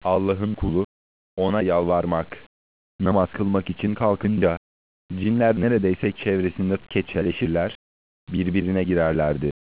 Allah'ın kulu, ona yalvarmak, namaz kılmak için kalkınca, cinler neredeyse çevresinde keçeleşirler, birbirine girerlerdi.